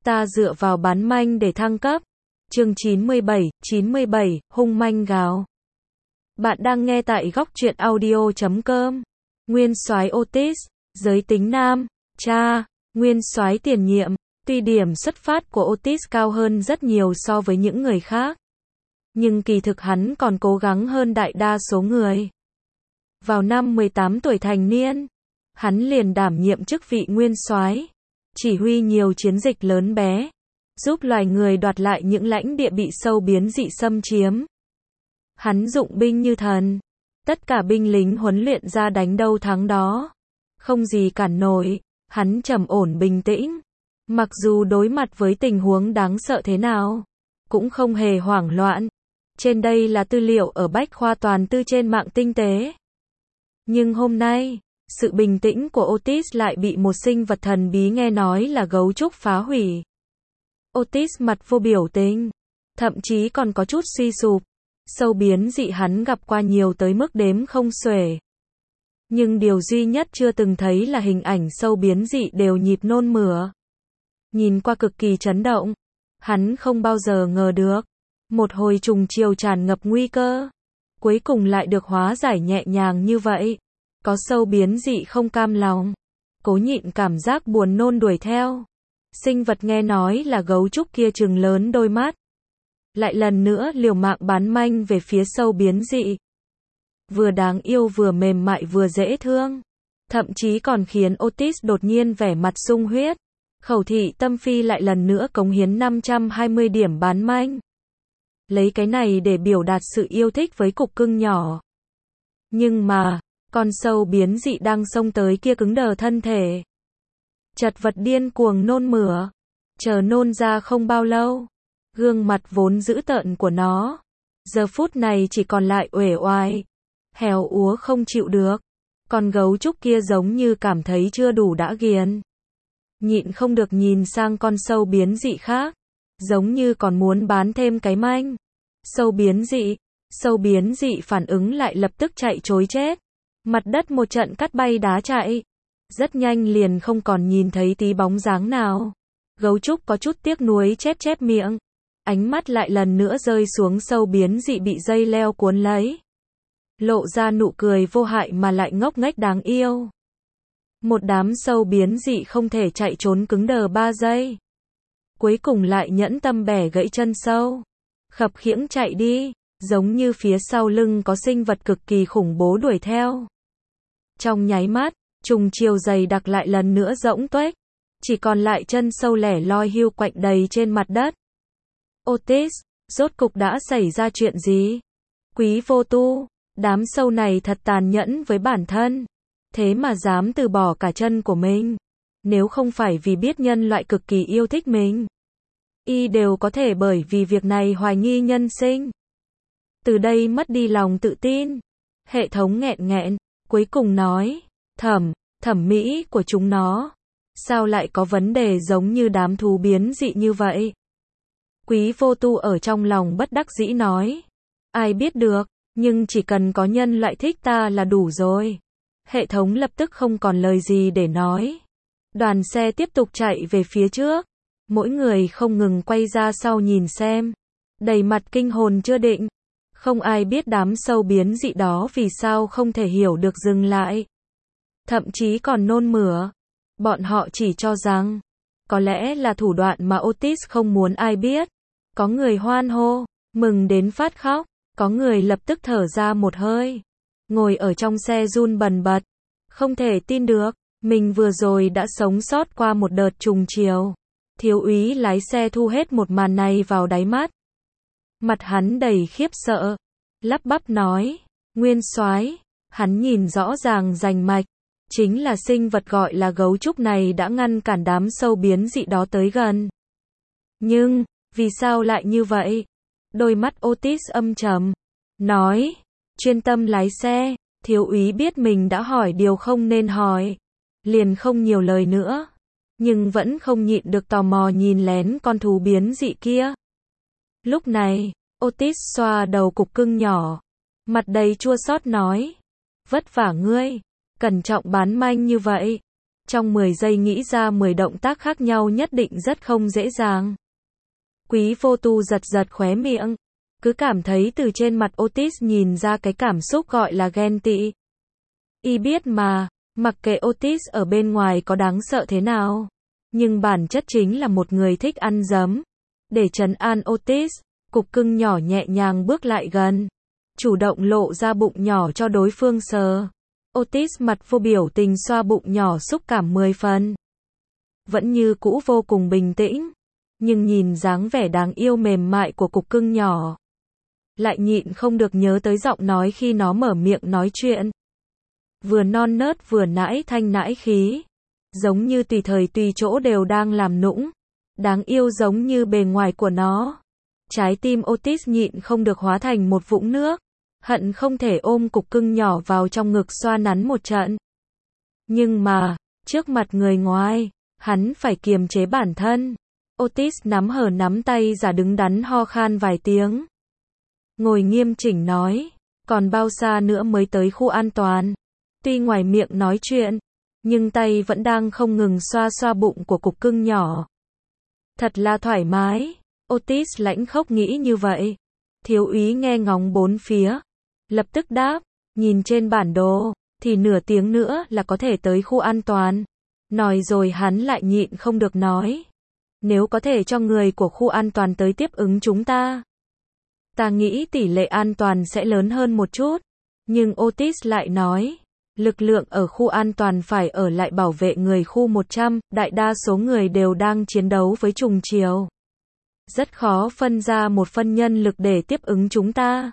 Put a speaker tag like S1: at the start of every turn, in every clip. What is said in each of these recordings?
S1: ta dựa vào bán manh để thăng cấp. Chương 97, hung manh gào. Bạn đang nghe tại góc truyện audio.com. Nguyên soái Otis, giới tính nam, cha, nguyên soái tiền nhiệm. Tuy điểm xuất phát của Otis cao hơn rất nhiều so với những người khác, nhưng kỳ thực hắn còn cố gắng hơn đại đa số người. Vào năm 18 tuổi thành niên, hắn liền đảm nhiệm chức vị nguyên soái, chỉ huy nhiều chiến dịch lớn bé, giúp loài người đoạt lại những lãnh địa bị sâu biến dị xâm chiếm. Hắn dụng binh như thần, tất cả binh lính huấn luyện ra đánh đâu thắng đó, không gì cản nổi. Hắn trầm ổn bình tĩnh, mặc dù đối mặt với tình huống đáng sợ thế nào, cũng không hề hoảng loạn. Trên đây là tư liệu ở Bách khoa toàn thư trên mạng tinh tế. Nhưng hôm nay, sự bình tĩnh của Otis lại bị một sinh vật thần bí nghe nói là gấu trúc phá hủy. Otis mặt vô biểu tình, thậm chí còn có chút suy sụp. Sâu biến dị hắn gặp qua nhiều tới mức đếm không xuể. Nhưng điều duy nhất chưa từng thấy là hình ảnh sâu biến dị đều nhịp nôn mửa. Nhìn qua cực kỳ chấn động. Hắn không bao giờ ngờ được. Một hồi trùng chiều tràn ngập nguy cơ, cuối cùng lại được hóa giải nhẹ nhàng như vậy. Có sâu biến dị không cam lòng, cố nhịn cảm giác buồn nôn đuổi theo. Sinh vật nghe nói là gấu trúc kia trừng lớn đôi mắt, lại lần nữa liều mạng bắn manh về phía sâu biến dị. Vừa đáng yêu vừa mềm mại vừa dễ thương, thậm chí còn khiến Otis đột nhiên vẻ mặt sung huyết. Khẩu thị tâm phi lại lần nữa cống hiến 520 điểm bán manh. Lấy cái này để biểu đạt sự yêu thích với cục cưng nhỏ. Nhưng mà, con sâu biến dị đang xông tới kia cứng đờ thân thể, chật vật điên cuồng nôn mửa. Chờ nôn ra không bao lâu, gương mặt vốn dữ tợn của nó, giờ phút này chỉ còn lại uể oải, héo úa không chịu được. Con gấu trúc kia giống như cảm thấy chưa đủ đã ghiền, nhịn không được nhìn sang con sâu biến dị khác, giống như còn muốn bán thêm cái manh. Sâu biến dị phản ứng lại lập tức chạy trối chết. Mặt đất một trận cắt bay đá chạy, rất nhanh liền không còn nhìn thấy tí bóng dáng nào. Gấu trúc có chút tiếc nuối chép miệng, ánh mắt lại lần nữa rơi xuống sâu biến dị bị dây leo cuốn lấy, lộ ra nụ cười vô hại mà lại ngốc nghếch đáng yêu. Một đám sâu biến dị không thể chạy trốn cứng đờ 3 giây, cuối cùng lại nhẫn tâm bẻ gãy chân sâu, khập khiễng chạy đi, giống như phía sau lưng có sinh vật cực kỳ khủng bố đuổi theo. Trong nháy mắt, trùng chiều dày đặc lại lần nữa rỗng tuếch, chỉ còn lại chân sâu lẻ loi hiu quạnh đầy trên mặt đất. Otis, rốt cục đã xảy ra chuyện gì? Quý vô tu, đám sâu này thật tàn nhẫn với bản thân, thế mà dám từ bỏ cả chân của mình. Nếu không phải vì biết nhân loại cực kỳ yêu thích mình, y đều có thể bởi vì việc này hoài nghi nhân sinh. Từ đây mất đi lòng tự tin. Hệ thống nghẹn, cuối cùng nói, thẩm mỹ của chúng nó, sao lại có vấn đề giống như đám thú biến dị như vậy? Quý vô tu ở trong lòng bất đắc dĩ nói, ai biết được, nhưng chỉ cần có nhân loại thích ta là đủ rồi. Hệ thống lập tức không còn lời gì để nói. Đoàn xe tiếp tục chạy về phía trước, mỗi người không ngừng quay ra sau nhìn xem, đầy mặt kinh hồn chưa định. Không ai biết đám sâu biến dị đó vì sao không thể hiểu được dừng lại, thậm chí còn nôn mửa. Bọn họ chỉ cho rằng, có lẽ là thủ đoạn mà Otis không muốn ai biết. Có người hoan hô, mừng đến phát khóc, có người lập tức thở ra một hơi, ngồi ở trong xe run bần bật, không thể tin được, mình vừa rồi đã sống sót qua một đợt trùng chiều. Thiếu úy lái xe thu hết một màn này vào đáy mắt. Mặt hắn đầy khiếp sợ, lắp bắp nói, nguyên soái, hắn nhìn rõ ràng rành mạch, chính là sinh vật gọi là gấu trúc này đã ngăn cản đám sâu biến dị đó tới gần. Nhưng, vì sao lại như vậy? Đôi mắt Otis âm trầm, nói, chuyên tâm lái xe. Thiếu úy biết mình đã hỏi điều không nên hỏi, liền không nhiều lời nữa, nhưng vẫn không nhịn được tò mò nhìn lén con thú biến dị kia. Lúc này, Otis xoa đầu cục cưng nhỏ, mặt đầy chua xót nói, vất vả ngươi, cẩn trọng bán manh như vậy. Trong 10 giây nghĩ ra 10 động tác khác nhau nhất định rất không dễ dàng. Quý vô tu giật giật khóe miệng. Cứ cảm thấy từ trên mặt Otis nhìn ra cái cảm xúc gọi là ghen tị. Y biết mà, mặc kệ Otis ở bên ngoài có đáng sợ thế nào. Nhưng bản chất chính là một người thích ăn dấm. Để trấn an Otis, cục cưng nhỏ nhẹ nhàng bước lại gần. Chủ động lộ ra bụng nhỏ cho đối phương sờ. Otis mặt vô biểu tình xoa bụng nhỏ xúc cảm 10 phần. Vẫn như cũ vô cùng bình tĩnh. Nhưng nhìn dáng vẻ đáng yêu mềm mại của cục cưng nhỏ. Lại nhịn không được nhớ tới giọng nói khi nó mở miệng nói chuyện. Vừa non nớt vừa nãi thanh nãi khí. Giống như tùy thời tùy chỗ đều đang làm nũng. Đáng yêu giống như bề ngoài của nó. Trái tim Otis nhịn không được hóa thành một vũng nước. Hận không thể ôm cục cưng nhỏ vào trong ngực xoa nắn một trận. Nhưng mà, trước mặt người ngoài, hắn phải kiềm chế bản thân. Otis nắm tay giả đứng đắn ho khan vài tiếng. Ngồi nghiêm chỉnh nói, còn bao xa nữa mới tới khu an toàn. Tuy ngoài miệng nói chuyện, nhưng tay vẫn đang không ngừng xoa xoa bụng của cục cưng nhỏ. Thật là thoải mái. Otis lãnh khốc nghĩ như vậy. Thiếu úy nghe ngóng bốn phía. Lập tức đáp, nhìn trên bản đồ, thì nửa tiếng nữa là có thể tới khu an toàn. Nói rồi hắn lại nhịn không được nói. Nếu có thể cho người của khu an toàn tới tiếp ứng chúng ta. Ta nghĩ tỷ lệ an toàn sẽ lớn hơn một chút. Nhưng Otis lại nói, lực lượng ở khu an toàn phải ở lại bảo vệ người khu 100, đại đa số người đều đang chiến đấu với trùng chiều. Rất khó phân ra một phân nhân lực để tiếp ứng chúng ta.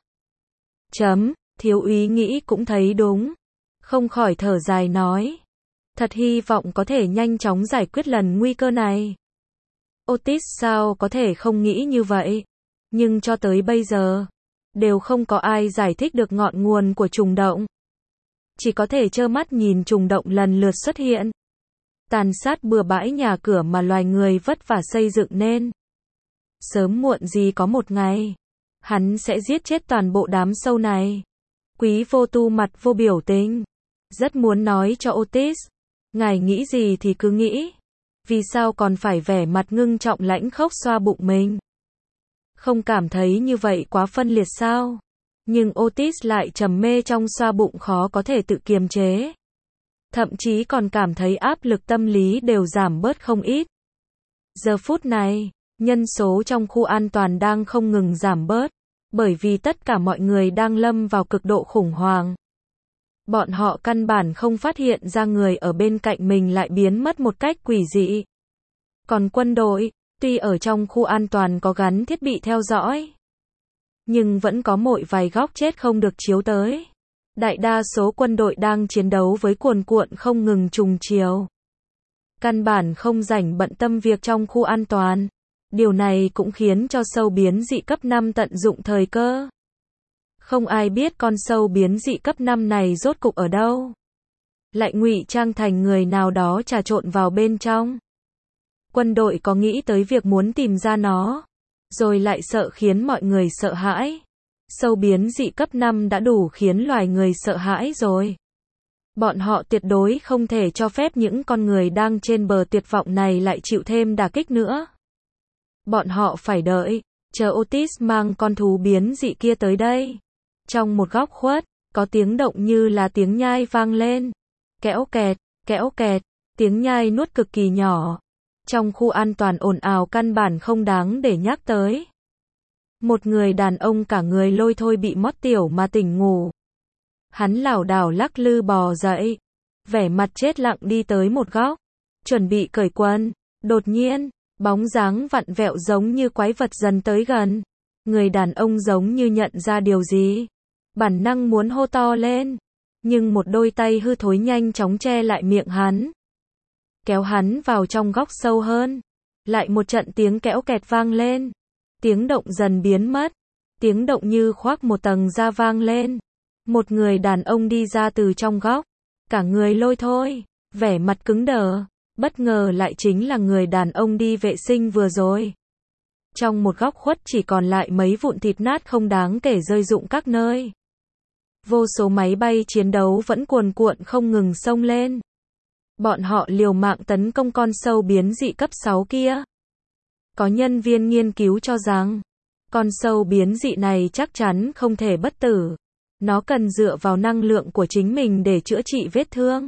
S1: Thiếu úy nghĩ cũng thấy đúng. Không khỏi thở dài nói. Thật hy vọng có thể nhanh chóng giải quyết lần nguy cơ này. Otis sao có thể không nghĩ như vậy. Nhưng cho tới bây giờ, đều không có ai giải thích được ngọn nguồn của trùng động. Chỉ có thể trơ mắt nhìn trùng động lần lượt xuất hiện. Tàn sát bừa bãi nhà cửa mà loài người vất vả xây dựng nên. Sớm muộn gì có một ngày, hắn sẽ giết chết toàn bộ đám sâu này. Quý vô tu mặt vô biểu tình. Rất muốn nói cho Otis. Ngài nghĩ gì thì cứ nghĩ. Vì sao còn phải vẻ mặt ngưng trọng lãnh khốc xoa bụng mình? Không cảm thấy như vậy quá phân liệt sao? Nhưng Otis lại trầm mê trong xoa bụng khó có thể tự kiềm chế. Thậm chí còn cảm thấy áp lực tâm lý đều giảm bớt không ít. Giờ phút này, nhân số trong khu an toàn đang không ngừng giảm bớt. Bởi vì tất cả mọi người đang lâm vào cực độ khủng hoảng. Bọn họ căn bản không phát hiện ra người ở bên cạnh mình lại biến mất một cách quỷ dị. Còn quân đội, tuy ở trong khu an toàn có gắn thiết bị theo dõi, nhưng vẫn có mỗi vài góc chết không được chiếu tới. Đại đa số quân đội đang chiến đấu với cuồn cuộn không ngừng trùng chiều. Căn bản không rảnh bận tâm việc trong khu an toàn. Điều này cũng khiến cho sâu biến dị cấp 5 tận dụng thời cơ. Không ai biết con sâu biến dị cấp 5 này rốt cục ở đâu. Lại ngụy trang thành người nào đó trà trộn vào bên trong. Quân đội có nghĩ tới việc muốn tìm ra nó, rồi lại sợ khiến mọi người sợ hãi. Sâu biến dị cấp 5 đã đủ khiến loài người sợ hãi rồi. Bọn họ tuyệt đối không thể cho phép những con người đang trên bờ tuyệt vọng này lại chịu thêm đả kích nữa. Bọn họ phải đợi, chờ Otis mang con thú biến dị kia tới đây. Trong một góc khuất, có tiếng động như là tiếng nhai vang lên. Kẽo kẹt, tiếng nhai nuốt cực kỳ nhỏ. Trong khu an toàn ồn ào căn bản không đáng để nhắc tới. Một người đàn ông cả người lôi thôi bị mót tiểu mà tỉnh ngủ. Hắn lảo đảo lắc lư bò dậy. Vẻ mặt chết lặng đi tới một góc. Chuẩn bị cởi quần. Đột nhiên, bóng dáng vặn vẹo giống như quái vật dần tới gần. Người đàn ông giống như nhận ra điều gì. Bản năng muốn hô to lên. Nhưng một đôi tay hư thối nhanh chóng che lại miệng hắn. Kéo hắn vào trong góc sâu hơn. Lại một trận tiếng kẽo kẹt vang lên. Tiếng động dần biến mất. Tiếng động như khoác một tầng da vang lên. Một người đàn ông đi ra từ trong góc. Cả người lôi thôi. Vẻ mặt cứng đờ. Bất ngờ lại chính là người đàn ông đi vệ sinh vừa rồi. Trong một góc khuất chỉ còn lại mấy vụn thịt nát không đáng kể rơi rụng các nơi. Vô số máy bay chiến đấu vẫn cuồn cuộn không ngừng xông lên. Bọn họ liều mạng tấn công con sâu biến dị cấp 6 kia. Có nhân viên nghiên cứu cho rằng, con sâu biến dị này chắc chắn không thể bất tử. Nó cần dựa vào năng lượng của chính mình để chữa trị vết thương.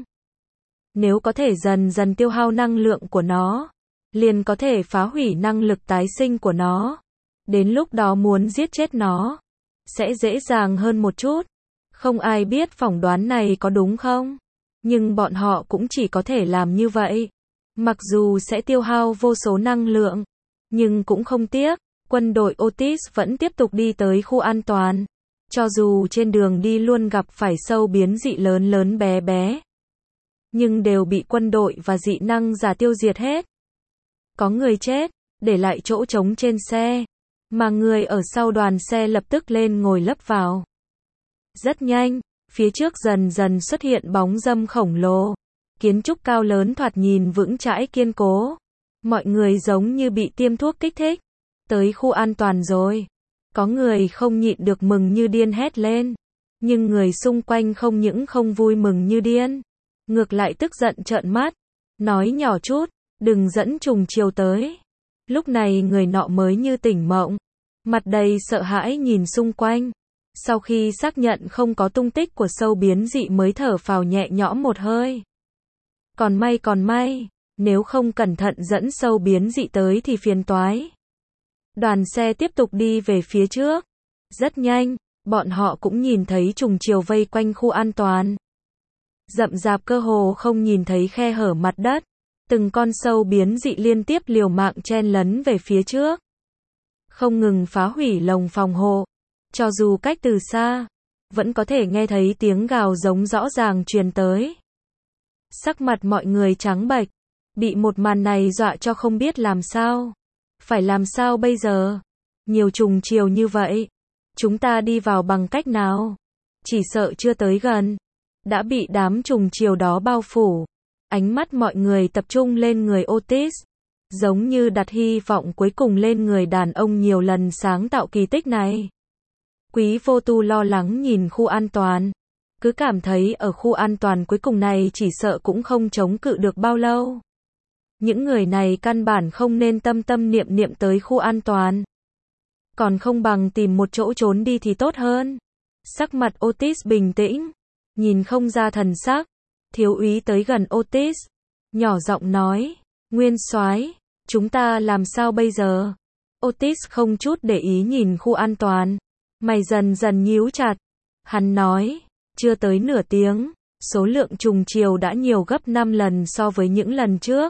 S1: Nếu có thể dần dần tiêu hao năng lượng của nó, liền có thể phá hủy năng lực tái sinh của nó. Đến lúc đó muốn giết chết nó, sẽ dễ dàng hơn một chút. Không ai biết phỏng đoán này có đúng không? Nhưng bọn họ cũng chỉ có thể làm như vậy. Mặc dù sẽ tiêu hao vô số năng lượng, nhưng cũng không tiếc. Quân đội Otis vẫn tiếp tục đi tới khu an toàn. Cho dù trên đường đi luôn gặp phải sâu biến dị lớn lớn bé bé, nhưng đều bị quân đội và dị năng giả tiêu diệt hết. Có người chết, để lại chỗ trống trên xe, mà người ở sau đoàn xe lập tức lên ngồi lấp vào. Rất nhanh, phía trước dần dần xuất hiện bóng râm khổng lồ. Kiến trúc cao lớn thoạt nhìn vững chãi kiên cố. Mọi người giống như bị tiêm thuốc kích thích. Tới khu an toàn rồi. Có người không nhịn được mừng như điên hét lên. Nhưng người xung quanh không những không vui mừng như điên, ngược lại tức giận trợn mắt. Nói nhỏ chút, đừng dẫn trùng chiều tới. Lúc này người nọ mới như tỉnh mộng. Mặt đầy sợ hãi nhìn xung quanh. Sau khi xác nhận không có tung tích của sâu biến dị mới thở phào nhẹ nhõm một hơi. Còn may, nếu không cẩn thận dẫn sâu biến dị tới thì phiền toái. Đoàn xe tiếp tục đi về phía trước. Rất nhanh, bọn họ cũng nhìn thấy trùng chiều vây quanh khu an toàn. Rậm rạp cơ hồ không nhìn thấy khe hở mặt đất. Từng con sâu biến dị liên tiếp liều mạng chen lấn về phía trước. Không ngừng phá hủy lồng phòng hộ. Cho dù cách từ xa, vẫn có thể nghe thấy tiếng gào giống rõ ràng truyền tới. Sắc mặt mọi người trắng bệch, bị một màn này dọa cho không biết làm sao. Phải làm sao bây giờ? Nhiều trùng chiều như vậy, chúng ta đi vào bằng cách nào? Chỉ sợ chưa tới gần, đã bị đám trùng chiều đó bao phủ. Ánh mắt mọi người tập trung lên người Otis, giống như đặt hy vọng cuối cùng lên người đàn ông nhiều lần sáng tạo kỳ tích này. Quý Vô Tu lo lắng nhìn khu an toàn. Cứ cảm thấy ở khu an toàn cuối cùng này chỉ sợ cũng không chống cự được bao lâu. Những người này căn bản không nên tâm tâm niệm niệm tới khu an toàn. Còn không bằng tìm một chỗ trốn đi thì tốt hơn. Sắc mặt Otis bình tĩnh, nhìn không ra thần sắc. Thiếu úy tới gần Otis, nhỏ giọng nói, Nguyên soái, chúng ta làm sao bây giờ? Otis không chút để ý nhìn khu an toàn. Mày dần dần nhíu chặt. Hắn nói, chưa tới nửa tiếng, số lượng trùng chiều đã nhiều gấp 5 lần so với những lần trước.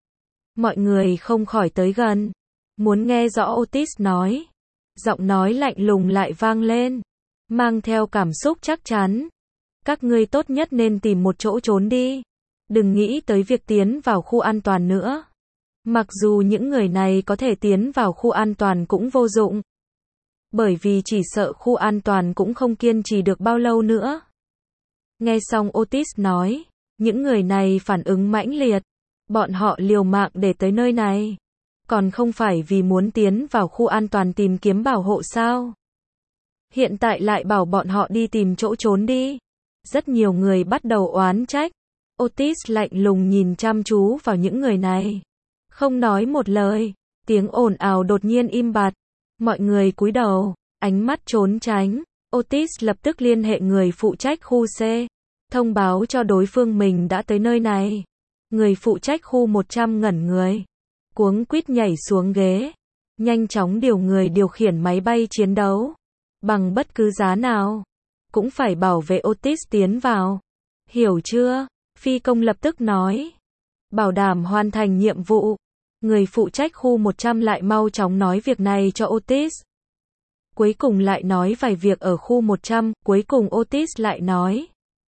S1: Mọi người không khỏi tới gần, muốn nghe rõ Otis nói. Giọng nói lạnh lùng lại vang lên, mang theo cảm xúc chắc chắn. Các ngươi tốt nhất nên tìm một chỗ trốn đi. Đừng nghĩ tới việc tiến vào khu an toàn nữa. Mặc dù những người này có thể tiến vào khu an toàn cũng vô dụng. Bởi vì chỉ sợ khu an toàn cũng không kiên trì được bao lâu nữa. Nghe xong Otis nói, những người này phản ứng mãnh liệt. Bọn họ liều mạng để tới nơi này. Còn không phải vì muốn tiến vào khu an toàn tìm kiếm bảo hộ sao? Hiện tại lại bảo bọn họ đi tìm chỗ trốn đi. Rất nhiều người bắt đầu oán trách. Otis lạnh lùng nhìn chăm chú vào những người này. Không nói một lời. Tiếng ồn ào đột nhiên im bặt. Mọi người cúi đầu, ánh mắt trốn tránh. Otis lập tức liên hệ người phụ trách khu C. Thông báo cho đối phương mình đã tới nơi này. Người phụ trách khu 100 ngẩn người. Cuống quýt nhảy xuống ghế. Nhanh chóng điều người điều khiển máy bay chiến đấu. Bằng bất cứ giá nào. Cũng phải bảo vệ Otis tiến vào. Hiểu chưa? Phi công lập tức nói. Bảo đảm hoàn thành nhiệm vụ. Người phụ trách khu 100 lại mau chóng nói việc này cho Otis. Cuối cùng lại nói vài việc ở khu 100, cuối cùng Otis lại nói.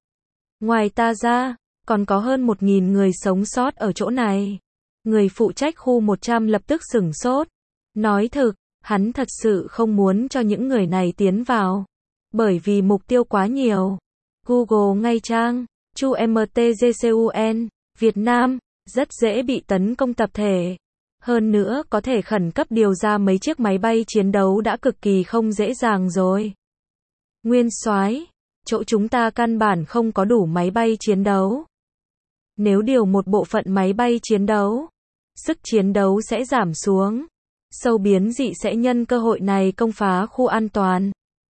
S1: Ngoài ta ra, còn có hơn 1.000 người sống sót ở chỗ này. Người phụ trách khu 100 lập tức sửng sốt. Nói thực, hắn thật sự không muốn cho những người này tiến vào. Bởi vì mục tiêu quá nhiều. Google ngay trang, Chu MTGCUN, Việt Nam, rất dễ bị tấn công tập thể. Hơn nữa có thể khẩn cấp điều ra mấy chiếc máy bay chiến đấu đã cực kỳ không dễ dàng rồi. Nguyên soái, chỗ chúng ta căn bản không có đủ máy bay chiến đấu. Nếu điều một bộ phận máy bay chiến đấu, sức chiến đấu sẽ giảm xuống. Sâu biến dị sẽ nhân cơ hội này công phá khu an toàn.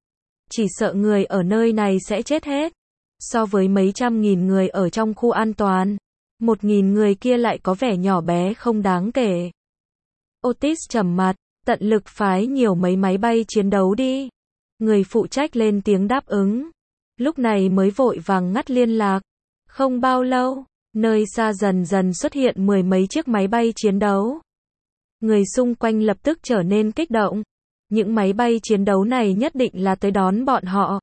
S1: Chỉ sợ người ở nơi này sẽ chết hết. So với mấy trăm nghìn người ở trong khu an toàn, 1.000 người kia lại có vẻ nhỏ bé không đáng kể. Otis trầm mặt, tận lực phái nhiều mấy máy bay chiến đấu đi. Người phụ trách lên tiếng đáp ứng. Lúc này mới vội vàng ngắt liên lạc. Không bao lâu, nơi xa dần dần xuất hiện 10 mấy chiếc máy bay chiến đấu. Người xung quanh lập tức trở nên kích động. Những máy bay chiến đấu này nhất định là tới đón bọn họ.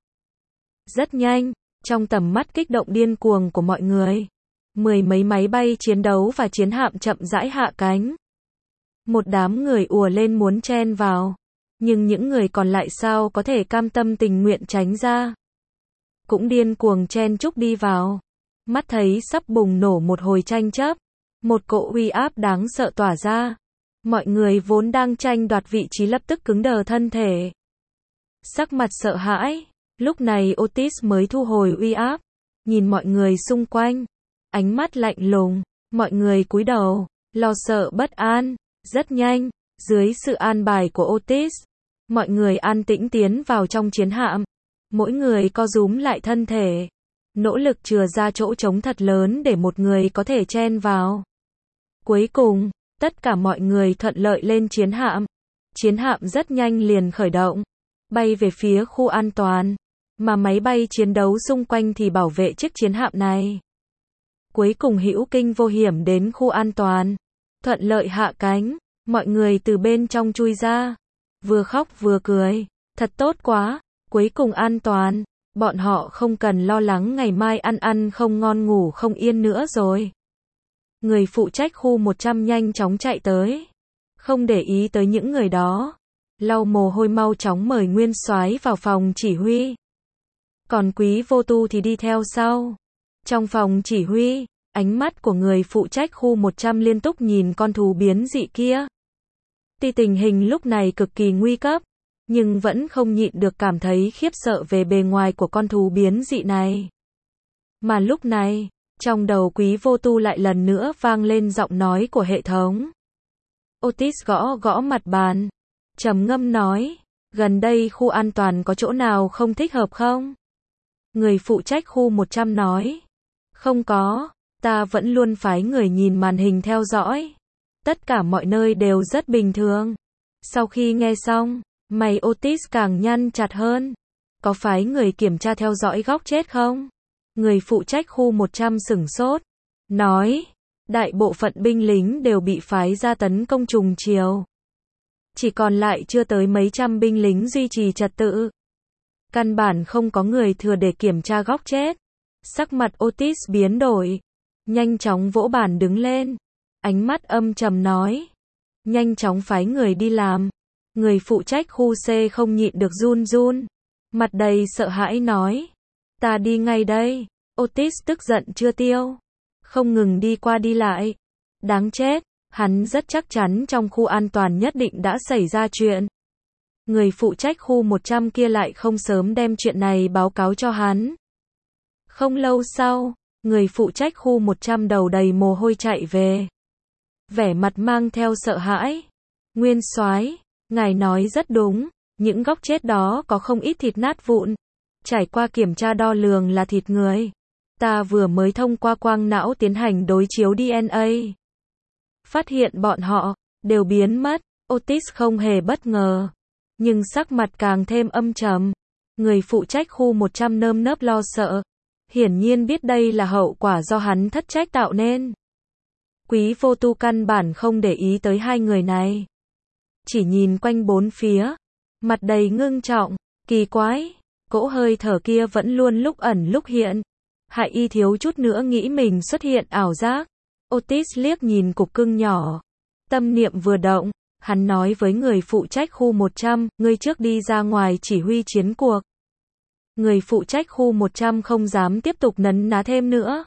S1: Rất nhanh, trong tầm mắt kích động điên cuồng của mọi người, 10 mấy máy bay chiến đấu và chiến hạm chậm rãi hạ cánh. Một đám người ùa lên muốn chen vào, nhưng những người còn lại sao có thể cam tâm tình nguyện tránh ra. Cũng điên cuồng chen chúc đi vào. Mắt thấy sắp bùng nổ một hồi tranh chấp, một cỗ uy áp đáng sợ tỏa ra. Mọi người vốn đang tranh đoạt vị trí lập tức cứng đờ thân thể. Sắc mặt sợ hãi, lúc này Otis mới thu hồi uy áp, nhìn mọi người xung quanh, ánh mắt lạnh lùng, mọi người cúi đầu, lo sợ bất an. Rất nhanh, dưới sự an bài của Otis, mọi người an tĩnh tiến vào trong chiến hạm. Mỗi người co rúm lại thân thể, nỗ lực chừa ra chỗ trống thật lớn để một người có thể chen vào. Cuối cùng, tất cả mọi người thuận lợi lên chiến hạm. Chiến hạm rất nhanh liền khởi động, bay về phía khu an toàn, mà máy bay chiến đấu xung quanh thì bảo vệ chiếc chiến hạm này. Cuối cùng hữu kinh vô hiểm đến khu an toàn, thuận lợi hạ cánh, mọi người từ bên trong chui ra, vừa khóc vừa cười, thật tốt quá, cuối cùng an toàn, bọn họ không cần lo lắng ngày mai ăn không ngon ngủ không yên nữa rồi. Người phụ trách khu 100 nhanh chóng chạy tới, không để ý tới những người đó, lau mồ hôi mau chóng mời Nguyên Soái vào phòng chỉ huy. Còn Quý Vô Tu thì đi theo sau. Trong phòng chỉ huy, ánh mắt của người phụ trách khu 100 liên tục nhìn con thú biến dị kia. Tuy tình hình lúc này cực kỳ nguy cấp, nhưng vẫn không nhịn được cảm thấy khiếp sợ về bề ngoài của con thú biến dị này. Mà lúc này, trong đầu Quý Vô Tu lại lần nữa vang lên giọng nói của hệ thống. Otis gõ gõ mặt bàn, trầm ngâm nói, gần đây khu an toàn có chỗ nào không thích hợp không? Người phụ trách khu 100 nói, không có, ta vẫn luôn phái người nhìn màn hình theo dõi. Tất cả mọi nơi đều rất bình thường. Sau khi nghe xong, mày Otis càng nhăn chặt hơn. Có phái người kiểm tra theo dõi góc chết không? Người phụ trách khu 100 sửng sốt, nói, đại bộ phận binh lính đều bị phái ra tấn công trùng chiều. Chỉ còn lại chưa tới mấy trăm binh lính duy trì trật tự. Căn bản không có người thừa để kiểm tra góc chết. Sắc mặt Otis biến đổi, nhanh chóng vỗ bàn đứng lên, ánh mắt âm trầm nói, nhanh chóng phái người đi làm. Người phụ trách khu C không nhịn được run run, mặt đầy sợ hãi nói, ta đi ngay đây. Otis tức giận chưa tiêu, không ngừng đi qua đi lại. Đáng chết, hắn rất chắc chắn trong khu an toàn nhất định đã xảy ra chuyện. Người phụ trách khu 100 kia lại không sớm đem chuyện này báo cáo cho hắn. Không lâu sau, người phụ trách khu 100 đầu đầy mồ hôi chạy về. Vẻ mặt mang theo sợ hãi. Nguyên soái, ngài nói rất đúng, những góc chết đó có không ít thịt nát vụn. Trải qua kiểm tra đo lường là thịt người. Ta vừa mới thông qua quang não tiến hành đối chiếu DNA. Phát hiện bọn họ đều biến mất. Otis không hề bất ngờ, nhưng sắc mặt càng thêm âm trầm. Người phụ trách khu 100 nơm nớp lo sợ, hiển nhiên biết đây là hậu quả do hắn thất trách tạo nên. Quý Vô Tu căn bản không để ý tới hai người này, chỉ nhìn quanh bốn phía, mặt đầy ngưng trọng. Kỳ quái, cỗ hơi thở kia vẫn luôn lúc ẩn lúc hiện, hại y thiếu chút nữa nghĩ mình xuất hiện ảo giác. Otis liếc nhìn cục cưng nhỏ, tâm niệm vừa động, hắn nói với người phụ trách khu 100, ngươi trước đi ra ngoài chỉ huy chiến cuộc. Người phụ trách khu 100 không dám tiếp tục nấn ná thêm nữa,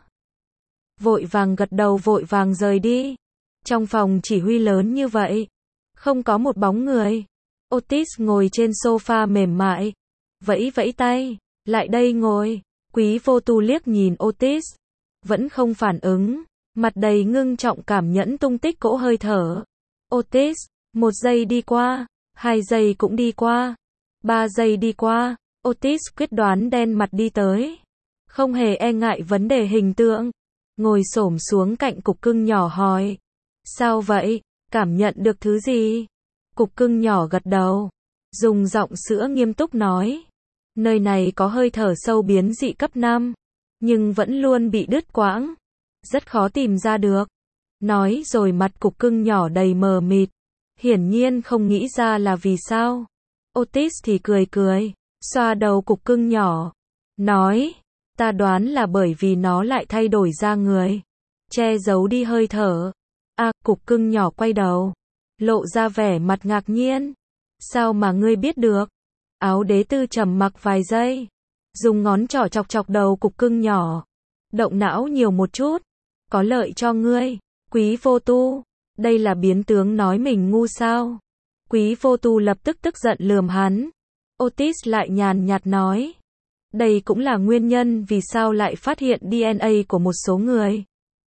S1: vội vàng gật đầu vội vàng rời đi. Trong phòng chỉ huy lớn như vậy, không có một bóng người. Otis ngồi trên sofa mềm mại, vẫy vẫy tay, lại đây ngồi. Quý Vô Tu liếc nhìn Otis, vẫn không phản ứng, mặt đầy ngưng trọng cảm nhẫn tung tích cỗ hơi thở. Otis, 1 giây đi qua, 2 giây cũng đi qua, 3 giây đi qua, Otis quyết đoán đen mặt đi tới. Không hề e ngại vấn đề hình tượng, ngồi xổm xuống cạnh cục cưng nhỏ hỏi. Sao vậy, cảm nhận được thứ gì? Cục cưng nhỏ gật đầu, dùng giọng sữa nghiêm túc nói. Nơi này có hơi thở sâu biến dị cấp 5, nhưng vẫn luôn bị đứt quãng, rất khó tìm ra được. Nói rồi mặt cục cưng nhỏ đầy mờ mịt, hiển nhiên không nghĩ ra là vì sao. Otis thì cười cười, xoa đầu cục cưng nhỏ, nói, ta đoán là bởi vì nó lại thay đổi da người, che giấu đi hơi thở. Cục cưng nhỏ quay đầu, lộ ra vẻ mặt ngạc nhiên. Sao mà ngươi biết được? Áo đế tư trầm mặc vài giây, dùng ngón trỏ chọc chọc đầu cục cưng nhỏ. Động não nhiều một chút, có lợi cho ngươi. Quý vô tu, đây là biến tướng nói mình ngu sao? Quý vô tu lập tức tức giận lườm hắn. Otis lại nhàn nhạt nói, đây cũng là nguyên nhân vì sao lại phát hiện DNA của một số người.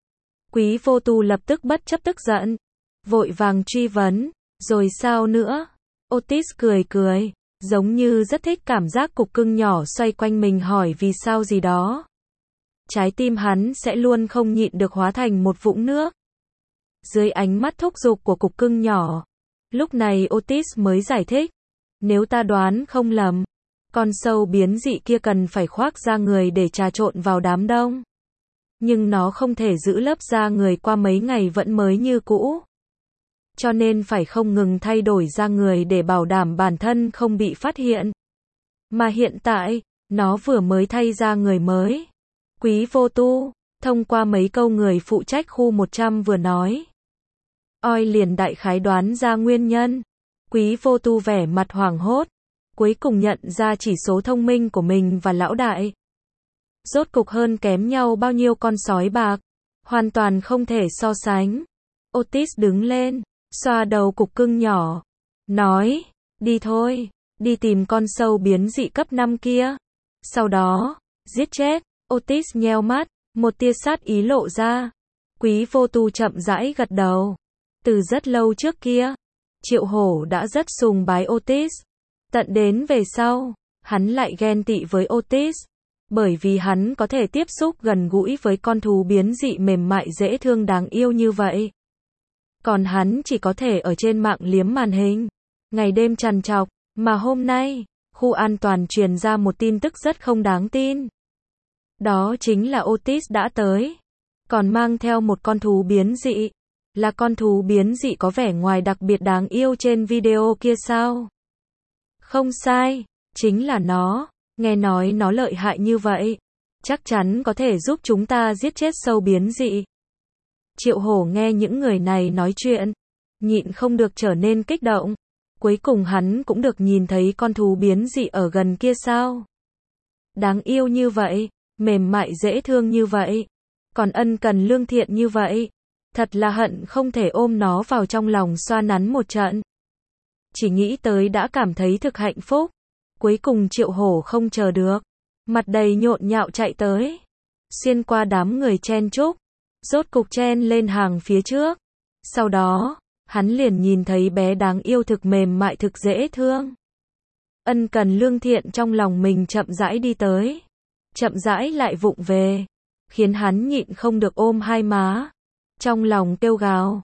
S1: Quý vô tu lập tức bất chấp tức giận, vội vàng truy vấn, rồi sao nữa? Otis cười cười, giống như rất thích cảm giác cục cưng nhỏ xoay quanh mình hỏi vì sao gì đó. Trái tim hắn sẽ luôn không nhịn được hóa thành một vũng nước. Dưới ánh mắt thúc giục của cục cưng nhỏ, lúc này Otis mới giải thích, nếu ta đoán không lầm, con sâu biến dị kia cần phải khoác da người để trà trộn vào đám đông. Nhưng nó không thể giữ lớp da người qua mấy ngày vẫn mới như cũ. Cho nên phải không ngừng thay đổi da người để bảo đảm bản thân không bị phát hiện. Mà hiện tại, nó vừa mới thay da người mới. Quý vô tu, thông qua mấy câu người phụ trách khu 100 vừa nói. Oi liền đại khái đoán ra nguyên nhân. Quý vô tu vẻ mặt hoảng hốt, cuối cùng nhận ra chỉ số thông minh của mình và lão đại. Rốt cục hơn kém nhau bao nhiêu con sói bạc, hoàn toàn không thể so sánh. Otis đứng lên, xoa đầu cục cưng nhỏ, nói, đi thôi, đi tìm con sâu biến dị cấp 5 kia. Sau đó, giết chết. Otis nheo mắt, một tia sát ý lộ ra. Quý vô tu chậm rãi gật đầu. Từ rất lâu trước kia, Triệu Hổ đã rất sùng bái Otis. Tận đến về sau, hắn lại ghen tị với Otis. Bởi vì hắn có thể tiếp xúc gần gũi với con thú biến dị mềm mại dễ thương đáng yêu như vậy. Còn hắn chỉ có thể ở trên mạng liếm màn hình, ngày đêm trằn trọc. Mà hôm nay, khu an toàn truyền ra một tin tức rất không đáng tin. Đó chính là Otis đã tới, còn mang theo một con thú biến dị. Là con thú biến dị có vẻ ngoài đặc biệt đáng yêu trên video kia sao? Không sai, chính là nó. Nghe nói nó lợi hại như vậy, chắc chắn có thể giúp chúng ta giết chết sâu biến dị. Triệu Hổ nghe những người này nói chuyện, nhịn không được trở nên kích động. Cuối cùng hắn cũng được nhìn thấy con thú biến dị ở gần kia sao? Đáng yêu như vậy, mềm mại dễ thương như vậy, còn ân cần lương thiện như vậy. Thật là hận không thể ôm nó vào trong lòng xoa nắn một trận. Chỉ nghĩ tới đã cảm thấy thực hạnh phúc. Cuối cùng Triệu Hổ không chờ được, mặt đầy nhộn nhạo chạy tới, xuyên qua đám người chen chúc, rốt cục chen lên hàng phía trước. Sau đó, hắn liền nhìn thấy bé đáng yêu thực mềm mại thực dễ thương. Ân cần lương thiện trong lòng mình chậm rãi đi tới, chậm rãi lại vụng về, khiến hắn nhịn không được ôm hai má. Trong lòng kêu gào,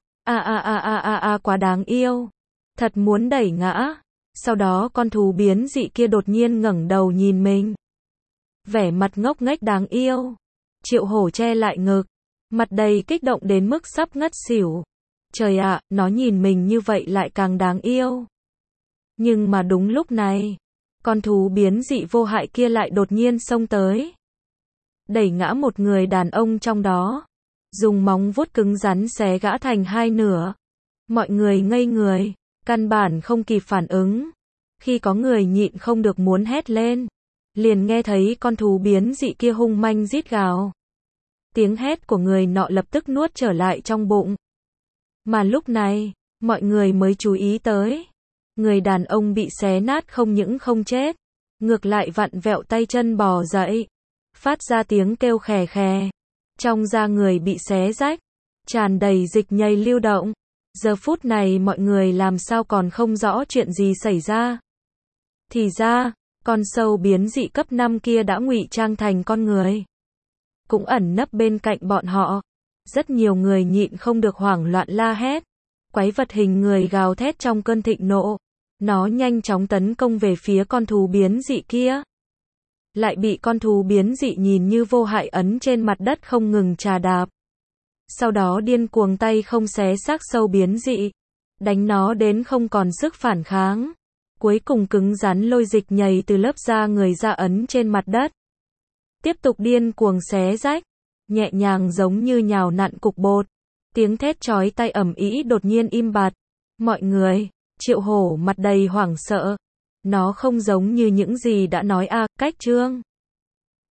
S1: quá đáng yêu, thật muốn đẩy ngã. Sau đó con thú biến dị kia đột nhiên ngẩng đầu nhìn mình. Vẻ mặt ngốc nghếch đáng yêu. Triệu Hổ che lại ngực, mặt đầy kích động đến mức sắp ngất xỉu. Trời ạ, nó nhìn mình như vậy lại càng đáng yêu. Nhưng mà đúng lúc này, con thú biến dị vô hại kia lại đột nhiên xông tới, đẩy ngã một người đàn ông trong đó, dùng móng vuốt cứng rắn xé gã thành hai nửa. Mọi người ngây người, căn bản không kịp phản ứng. Khi có người nhịn không được muốn hét lên, liền nghe thấy con thú biến dị kia hung manh rít gào. Tiếng hét của người nọ lập tức nuốt trở lại trong bụng. Mà lúc này, mọi người mới chú ý tới, người đàn ông bị xé nát không những không chết, ngược lại vặn vẹo tay chân bò dậy, phát ra tiếng kêu khè khè. Trong da người bị xé rách, tràn đầy dịch nhầy lưu động. Giờ phút này mọi người làm sao còn không rõ chuyện gì xảy ra. Thì ra, con sâu biến dị cấp 5 kia đã ngụy trang thành con người. Cũng ẩn nấp bên cạnh bọn họ. Rất nhiều người nhịn không được hoảng loạn la hét. Quái vật hình người gào thét trong cơn thịnh nộ. Nó nhanh chóng tấn công về phía con thú biến dị kia. Lại bị con thú biến dị nhìn như vô hại ấn trên mặt đất không ngừng chà đạp. Sau đó điên cuồng tay không xé xác sâu biến dị. Đánh nó đến không còn sức phản kháng. Cuối cùng cứng rắn lôi dịch nhầy từ lớp da người ra ấn trên mặt đất. Tiếp tục điên cuồng xé rách. Nhẹ nhàng giống như nhào nặn cục bột. Tiếng thét chói tai ầm ĩ đột nhiên im bặt. Mọi người, Triệu Hổ mặt đầy hoảng sợ. Nó không giống như những gì đã nói cách Trương